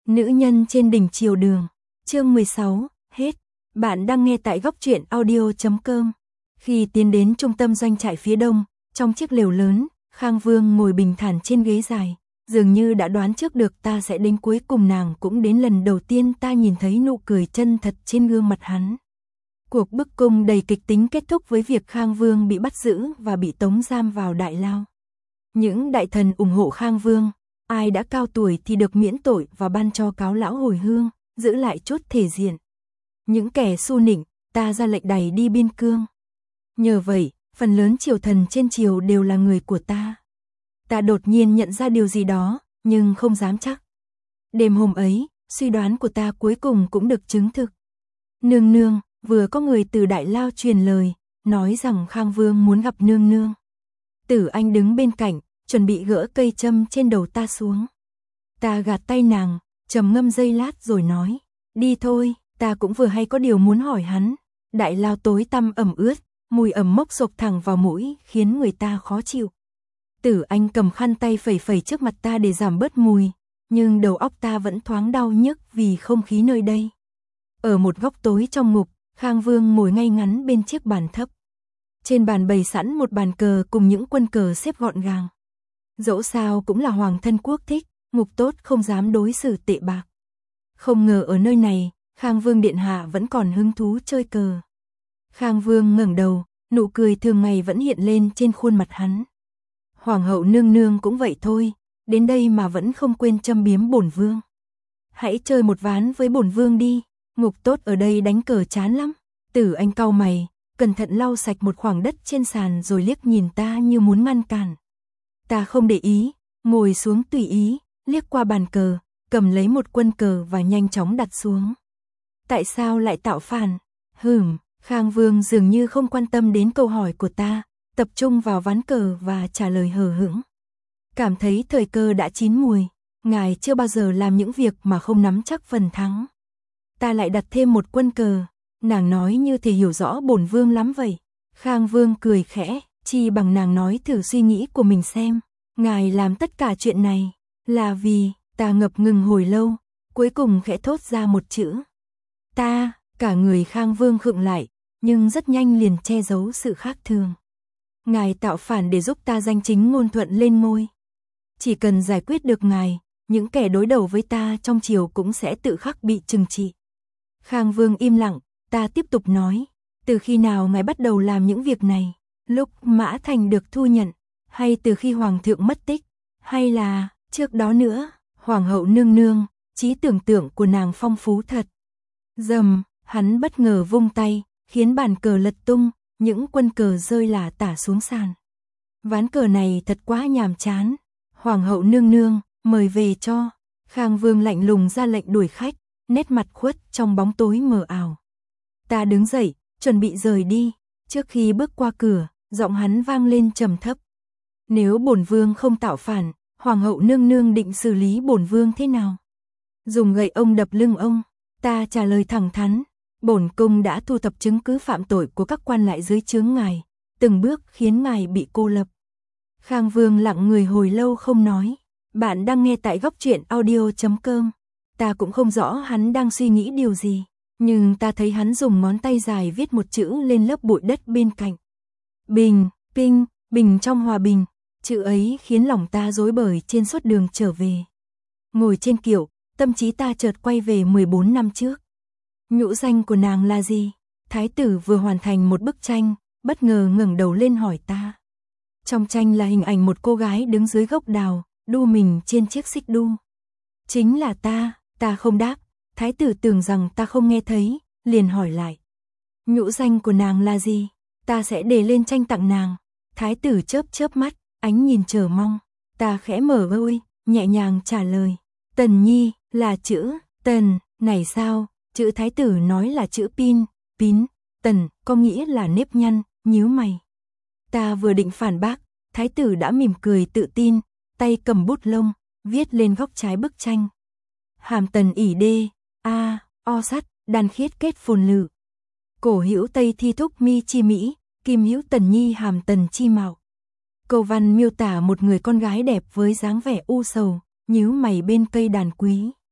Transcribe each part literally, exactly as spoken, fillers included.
Nữ nhân trên đỉnh triều đường, chương mười sáu, hết. Bạn đang nghe tại góc truyện audio chấm com. Khi tiến đến trung tâm doanh trại phía đông, trong chiếc lều lớn, Khang Vương ngồi bình thản trên ghế dài, dường như đã đoán trước được ta sẽ đến, cuối cùng nàng cũng đến. Lần đầu tiên ta nhìn thấy nụ cười chân thật trên gương mặt hắn. Cuộc bức cung đầy kịch tính kết thúc với việc Khang Vương bị bắt giữ và bị tống giam vào đại lao. Những đại thần ủng hộ Khang Vương, ai đã cao tuổi thì được miễn tội và ban cho cáo lão hồi hương, giữ lại chút thể diện. Những kẻ xu nịnh, ta ra lệnh đày đi biên cương. Nhờ vậy, phần lớn triều thần trên triều đều là người của ta. Ta đột nhiên nhận ra điều gì đó, nhưng không dám chắc. Đêm hôm ấy, suy đoán của ta cuối cùng cũng được chứng thực. Nương nương, vừa có người từ đại lao truyền lời, nói rằng Khang Vương muốn gặp nương nương. Tử Anh đứng bên cạnh, chuẩn bị gỡ cây châm trên đầu ta xuống. Ta gạt tay nàng, trầm ngâm giây lát rồi nói, đi thôi. Ta cũng vừa hay có điều muốn hỏi hắn. Đại lao tối tăm ẩm ướt, mùi ẩm mốc xộc thẳng vào mũi, khiến người ta khó chịu. Tử Anh cầm khăn tay phẩy phẩy trước mặt ta để giảm bớt mùi, nhưng đầu óc ta vẫn thoáng đau nhức vì không khí nơi đây. Ở một góc tối trong ngục, Khang Vương ngồi ngay ngắn bên chiếc bàn thấp. Trên bàn bày sẵn một bàn cờ cùng những quân cờ xếp gọn gàng. Dẫu sao cũng là hoàng thân quốc thích, ngục tốt không dám đối xử tệ bạc. Không ngờ ở nơi này, Khang Vương điện hạ vẫn còn hứng thú chơi cờ. Khang Vương ngẩng đầu, nụ cười thường ngày vẫn hiện lên trên khuôn mặt hắn. Hoàng hậu nương nương cũng vậy thôi, đến đây mà vẫn không quên châm biếm bổn vương. Hãy chơi một ván với bổn vương đi, ngục tốt ở đây đánh cờ chán lắm. Tử Anh cau mày, cẩn thận lau sạch một khoảng đất trên sàn rồi liếc nhìn ta như muốn ngăn cản. Ta không để ý, ngồi xuống tùy ý, liếc qua bàn cờ, cầm lấy một quân cờ và nhanh chóng đặt xuống. Tại sao lại tạo phản? Hửm, Khang Vương dường như không quan tâm đến câu hỏi của ta, tập trung vào ván cờ và trả lời hờ hững. Cảm thấy thời cơ đã chín mùi, ngài chưa bao giờ làm những việc mà không nắm chắc phần thắng. Ta lại đặt thêm một quân cờ, nàng nói như thể hiểu rõ bổn vương lắm vậy. Khang Vương cười khẽ, chi bằng nàng nói thử suy nghĩ của mình xem. Ngài làm tất cả chuyện này, là vì, ta ngập ngừng hồi lâu, cuối cùng khẽ thốt ra một chữ. Ta, cả người Khang Vương khựng lại, nhưng rất nhanh liền che giấu sự khác thường. Ngài tạo phản để giúp ta danh chính ngôn thuận lên ngôi. Chỉ cần giải quyết được ngài, những kẻ đối đầu với ta trong triều cũng sẽ tự khắc bị trừng trị. Khang Vương im lặng, ta tiếp tục nói, từ khi nào ngài bắt đầu làm những việc này? Lúc Mã Thành được thu nhận, hay từ khi hoàng thượng mất tích, hay là trước đó nữa? Hoàng hậu nương nương, trí tưởng tượng của nàng phong phú thật. Dầm, hắn bất ngờ vung tay, khiến bàn cờ lật tung, những quân cờ rơi lả tả xuống sàn. Ván cờ này thật quá nhàm chán. Hoàng hậu nương nương, mời về cho. Khang Vương lạnh lùng ra lệnh đuổi khách, nét mặt khuất trong bóng tối mờ ảo. Ta đứng dậy, chuẩn bị rời đi. Trước khi bước qua cửa, giọng hắn vang lên trầm thấp. Nếu bổn vương không tạo phản, hoàng hậu nương nương định xử lý bổn vương thế nào? Dùng gậy ông đập lưng ông. Ta trả lời thẳng thắn, bổn cung đã thu thập chứng cứ phạm tội của các quan lại dưới trướng ngài, từng bước khiến ngài bị cô lập. Khang Vương lặng người hồi lâu không nói. Bạn đang nghe tại góc truyện audio chấm com. Ta cũng không rõ hắn đang suy nghĩ điều gì, nhưng ta thấy hắn dùng ngón tay dài viết một chữ lên lớp bụi đất bên cạnh. Bình, Pinh, bình trong hòa bình. Chữ ấy khiến lòng ta rối bời trên suốt đường trở về. Ngồi trên kiệu, tâm trí ta chợt quay về mười bốn năm trước. Nhũ danh của nàng là gì? Thái tử vừa hoàn thành một bức tranh, bất ngờ ngẩng đầu lên hỏi ta. Trong tranh là hình ảnh một cô gái đứng dưới gốc đào, đu mình trên chiếc xích đu. Chính là ta, ta không đáp. Thái tử tưởng rằng ta không nghe thấy, liền hỏi lại. Nhũ danh của nàng là gì? Ta sẽ để lên tranh tặng nàng. Thái tử chớp chớp mắt, ánh nhìn chờ mong. Ta khẽ mở môi, nhẹ nhàng trả lời. Tần Nhi, là chữ Tần, này sao? Chữ thái tử nói là chữ Pin, Pín, Tần, có nghĩa là nếp nhăn, nhíu mày. Ta vừa định phản bác, thái tử đã mỉm cười tự tin, tay cầm bút lông, viết lên góc trái bức tranh. Hàm Tần ỷ đê, a, o sắt, đan khiết kết phồn lự. Cổ hữu Tây thi thúc mi chi mỹ, kim hữu Tần Nhi hàm Tần chi mạo. Câu văn miêu tả một người con gái đẹp với dáng vẻ u sầu, nhíu mày bên cây đàn quý.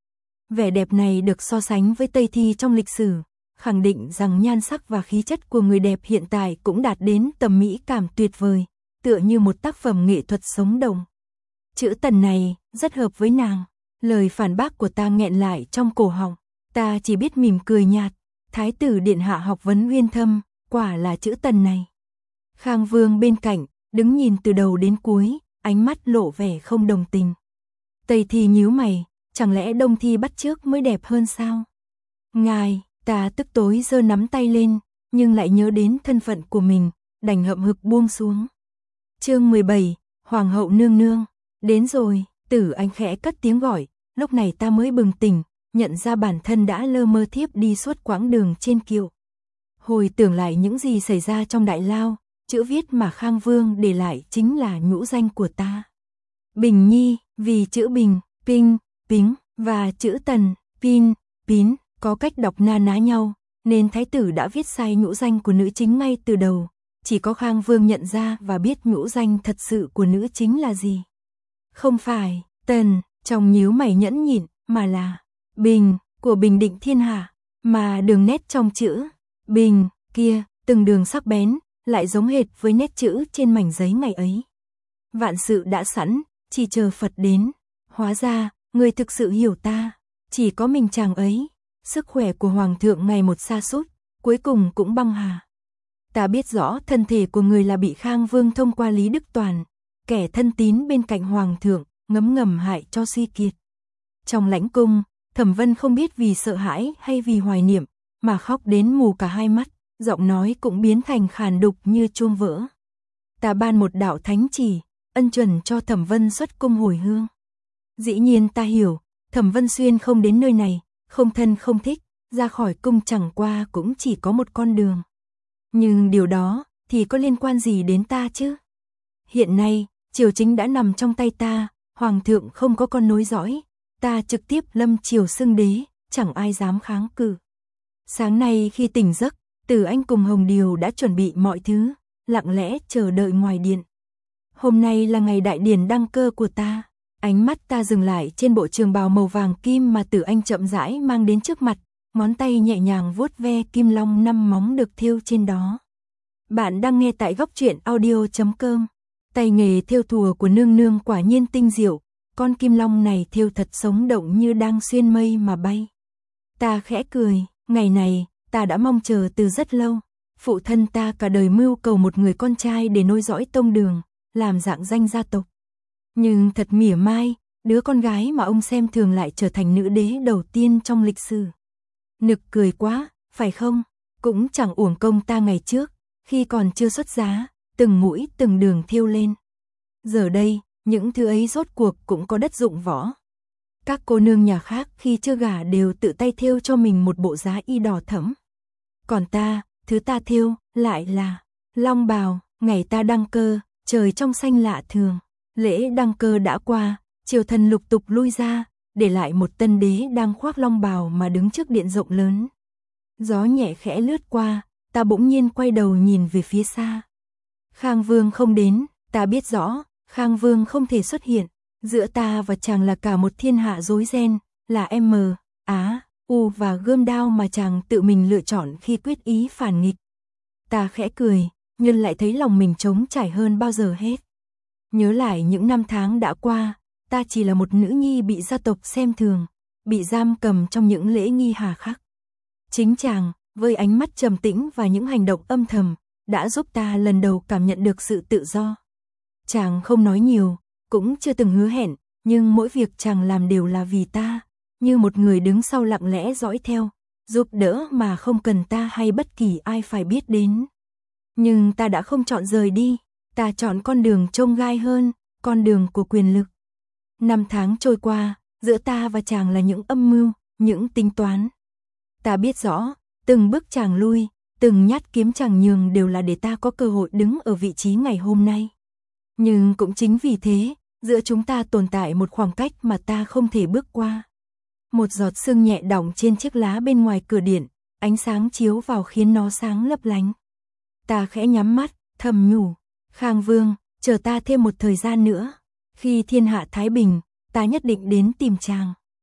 Vẻ đẹp này được so sánh với Tây Thi trong lịch sử, khẳng định rằng nhan sắc và khí chất của người đẹp hiện tại cũng đạt đến tầm mỹ cảm tuyệt vời, tựa như một tác phẩm nghệ thuật sống động. Chữ Tần này rất hợp với nàng. Lời phản bác của ta nghẹn lại trong cổ họng, ta chỉ biết mỉm cười nhạt. Thái tử điện hạ học vấn uyên thâm, quả là chữ Tần này. Khang Vương bên cạnh, đứng nhìn từ đầu đến cuối, ánh mắt lộ vẻ không đồng tình. Tây Thi nhíu mày, chẳng lẽ Đông Thi bắt chước mới đẹp hơn sao? Ngài, ta tức tối giơ nắm tay lên, nhưng lại nhớ đến thân phận của mình, đành hậm hực buông xuống. Chương mười bảy, Hoàng hậu nương nương, đến rồi. Tử Anh khẽ cất tiếng gọi, lúc này ta mới bừng tỉnh, nhận ra bản thân đã lơ mơ thiếp đi suốt quãng đường trên kiệu. Hồi tưởng lại những gì xảy ra trong đại lao, chữ viết mà Khang Vương để lại chính là nhũ danh của ta. Bình Nhi, vì chữ Bình, Pinh, Pính, và chữ Tần, Pin, Pín, có cách đọc na ná nhau, nên thái tử đã viết sai nhũ danh của nữ chính ngay từ đầu. Chỉ có Khang Vương nhận ra và biết nhũ danh thật sự của nữ chính là gì. Không phải Tần, trong nhíu mày nhẫn nhịn, mà là Bình, của Bình Định Thiên Hạ, mà đường nét trong chữ Bình kia, từng đường sắc bén, lại giống hệt với nét chữ trên mảnh giấy ngày ấy. Vạn sự đã sẵn, chỉ chờ Phật đến. Hóa ra, người thực sự hiểu ta, chỉ có mình chàng ấy. Sức khỏe của Hoàng thượng ngày một sa sút, cuối cùng cũng băng hà. Ta biết rõ thân thể của người là bị Khang Vương thông qua Lý Đức Toàn, kẻ thân tín bên cạnh Hoàng thượng, ngấm ngầm hại cho suy kiệt. Trong lãnh cung, Thẩm Vân không biết vì sợ hãi hay vì hoài niệm, mà khóc đến mù cả hai mắt, giọng nói cũng biến thành khàn đục như chuông vỡ. Ta ban một đạo thánh chỉ, ân chuẩn cho Thẩm Vân xuất cung hồi hương. Dĩ nhiên ta hiểu, Thẩm Vân Xuyên không đến nơi này, không thân không thích, ra khỏi cung chẳng qua cũng chỉ có một con đường. Nhưng điều đó thì có liên quan gì đến ta chứ? Hiện nay, triều chính đã nằm trong tay ta, Hoàng thượng không có con nối dõi, ta trực tiếp lâm triều xưng đế, chẳng ai dám kháng cự. Sáng nay khi tỉnh giấc, Tử Anh cùng Hồng Điều đã chuẩn bị mọi thứ, lặng lẽ chờ đợi ngoài điện. Hôm nay là ngày đại điển đăng cơ của ta. Ánh mắt ta dừng lại trên bộ trường bào màu vàng kim mà Tử Anh chậm rãi mang đến trước mặt, ngón tay nhẹ nhàng vuốt ve kim long năm móng được thêu trên đó. Bạn đang nghe tại góc truyện audio chấm com. Tay nghề thêu thùa của nương nương quả nhiên tinh diệu, con kim long này thêu thật sống động như đang xuyên mây mà bay. Ta khẽ cười, ngày này, ta đã mong chờ từ rất lâu. Phụ thân ta cả đời mưu cầu một người con trai để nối dõi tông đường, làm rạng danh gia tộc. Nhưng thật mỉa mai, đứa con gái mà ông xem thường lại trở thành nữ đế đầu tiên trong lịch sử. Nực cười quá, phải không? Cũng chẳng uổng công ta ngày trước, khi còn chưa xuất giá, từng mũi từng đường thêu lên. Giờ đây, những thứ ấy rốt cuộc cũng có đất dụng võ. Các cô nương nhà khác khi chưa gả đều tự tay thêu cho mình một bộ giá y đỏ thẫm. Còn ta, thứ ta thêu lại là long bào. Ngày ta đăng cơ, trời trong xanh lạ thường. Lễ đăng cơ đã qua, triều thần lục tục lui ra, để lại một tân đế đang khoác long bào mà đứng trước điện rộng lớn. Gió nhẹ khẽ lướt qua, ta bỗng nhiên quay đầu nhìn về phía xa. Khang Vương không đến, ta biết rõ, Khang Vương không thể xuất hiện. Giữa ta và chàng là cả một thiên hạ rối ren, là M, Á, U và gươm đao mà chàng tự mình lựa chọn khi quyết ý phản nghịch. Ta khẽ cười, nhưng lại thấy lòng mình trống trải hơn bao giờ hết. Nhớ lại những năm tháng đã qua, ta chỉ là một nữ nhi bị gia tộc xem thường, bị giam cầm trong những lễ nghi hà khắc. Chính chàng, với ánh mắt trầm tĩnh và những hành động âm thầm, đã giúp ta lần đầu cảm nhận được sự tự do. Chàng không nói nhiều, cũng chưa từng hứa hẹn, nhưng mỗi việc chàng làm đều là vì ta, như một người đứng sau lặng lẽ dõi theo, giúp đỡ mà không cần ta hay bất kỳ ai phải biết đến. Nhưng ta đã không chọn rời đi, ta chọn con đường chông gai hơn, con đường của quyền lực. Năm tháng trôi qua, giữa ta và chàng là những âm mưu, những tính toán. Ta biết rõ, từng bước chàng lui, từng nhát kiếm chàng nhường đều là để ta có cơ hội đứng ở vị trí ngày hôm nay. Nhưng cũng chính vì thế, giữa chúng ta tồn tại một khoảng cách mà ta không thể bước qua. Một giọt sương nhẹ đọng trên chiếc lá bên ngoài cửa điện, ánh sáng chiếu vào khiến nó sáng lấp lánh. Ta khẽ nhắm mắt, thầm nhủ, Khang Vương, chờ ta thêm một thời gian nữa. Khi thiên hạ thái bình, ta nhất định đến tìm chàng.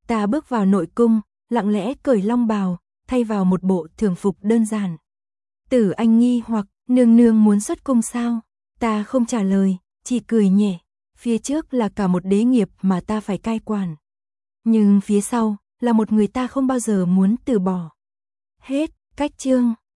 Ta bước vào nội cung, lặng lẽ cởi long bào, thay vào một bộ thường phục đơn giản. Tử Anh nghi hoặc, nương nương muốn xuất cung sao? Ta không trả lời, chỉ cười nhẹ. Phía trước là cả một đế nghiệp mà ta phải cai quản. Nhưng phía sau là một người ta không bao giờ muốn từ bỏ. Hết, cách chương.